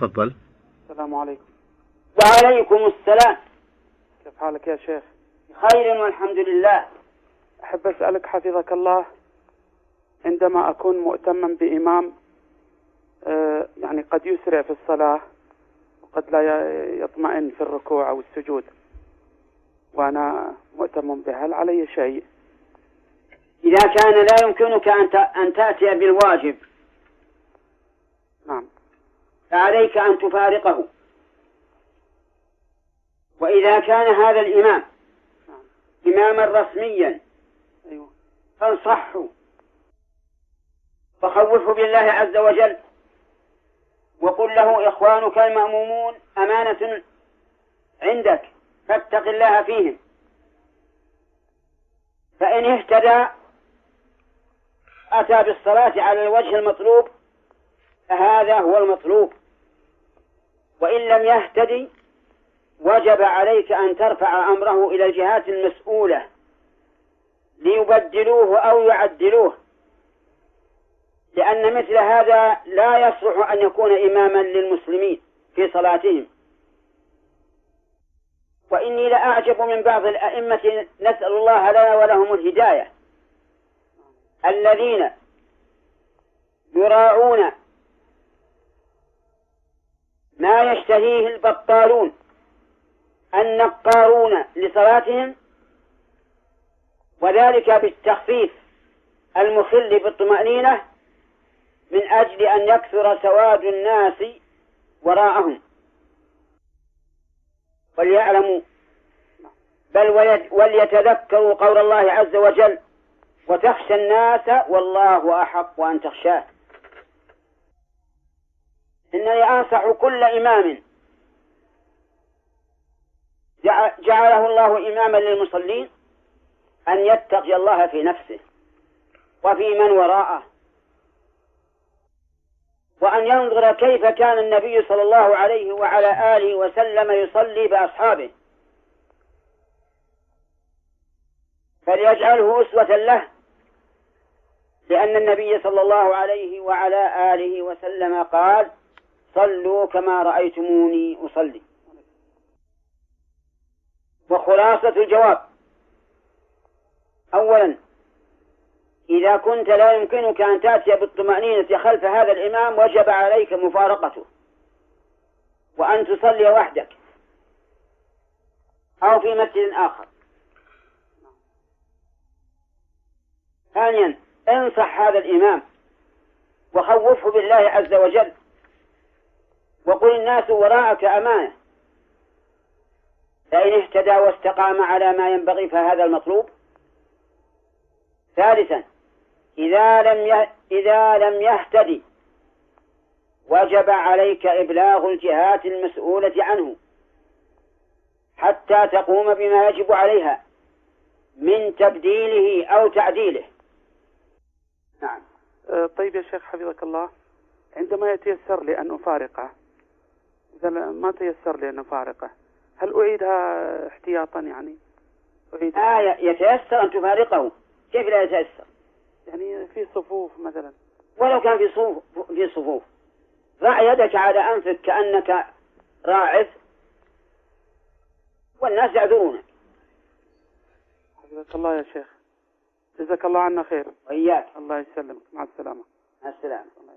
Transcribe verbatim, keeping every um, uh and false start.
تفضل. السلام عليكم. وعليكم السلام. كيف حالك يا شيخ؟ خير والحمد لله. أحب أسألك حفظك الله، عندما أكون مؤتما بإمام آه يعني قد يسرع في الصلاة وقد لا يطمئن في الركوع أو السجود وأنا مؤتم به، هل علي شيء؟ إذا كان لا يمكنك أن تأتي بالواجب نعم فعليك أن تفارقه. وإذا كان هذا الإمام نعم. إماما رسميا أيوة. فانصحه فخوفه بالله عز وجل وقل له إخوانك المأمومون أمانة عندك فاتق الله فيهم، فإن اهتدى أتى بالصلاة على الوجه المطلوب فهذا هو المطلوب، وإن لم يهتدي وجب عليك أن ترفع أمره إلى الجهات المسؤولة ليبدلوه أو يعدلوه، لأن مثل هذا لا يصلح أن يكون إماما للمسلمين في صلاتهم. وإني لأعجب من بعض الأئمة نسأل الله لنا ولهم الهداية الذين يراعون ما يشتهيه البطالون النقارون لصلاتهم، وذلك بالتخفيف المخل بالطمأنينة من أجل أن يكثر سواد الناس وراءهم. وليعلموا بل وليتذكروا قول الله عز وجل وتخشى الناس والله أحق أن تخشاه. إنني أنصح كل إمام جعله الله إماما للمصلين أن يتقي الله في نفسه وفي من وراءه، وأن ينظر كيف كان النبي صلى الله عليه وعلى آله وسلم يصلي بأصحابه فليجعله أسوة له، لأن النبي صلى الله عليه وعلى آله وسلم قال صلوا كما رأيتموني أصلي. وخلاصة الجواب: أولا، إذا كنت لا يمكنك أن تأتي بالطمأنينة خلف هذا الإمام وجب عليك مفارقته وأن تصلي وحدك أو في مسجد آخر. ثانيا، انصح هذا الإمام وخوفه بالله عز وجل وقل الناس وراءك أمانة، فإن اهتدى واستقام على ما ينبغي فهذا المطلوب. ثالثا، إذا لم إذا لم يهتدي وجب عليك إبلاغ الجهات المسؤولة عنه حتى تقوم بما يجب عليها من تبديله أو تعديله. نعم. أه طيب يا شيخ حفظك الله، عندما يتيسر لي أن أفارقه، إذا ما تيسر لي أن أفارقه، هل أعيدها احتياطا؟ يعني أعيدها؟ آه يتيسر أن تفارقه. كيف لا يتيسر؟ يعني في صفوف مثلا. ولو كان في صفوف في صفوف ضع يدك على أنفك كأنك راعف والناس يعذرونك. حفظك الله يا شيخ، جزاك الله عنا خير. وإياك. الله يسلمك، مع السلامة. مع السلامة.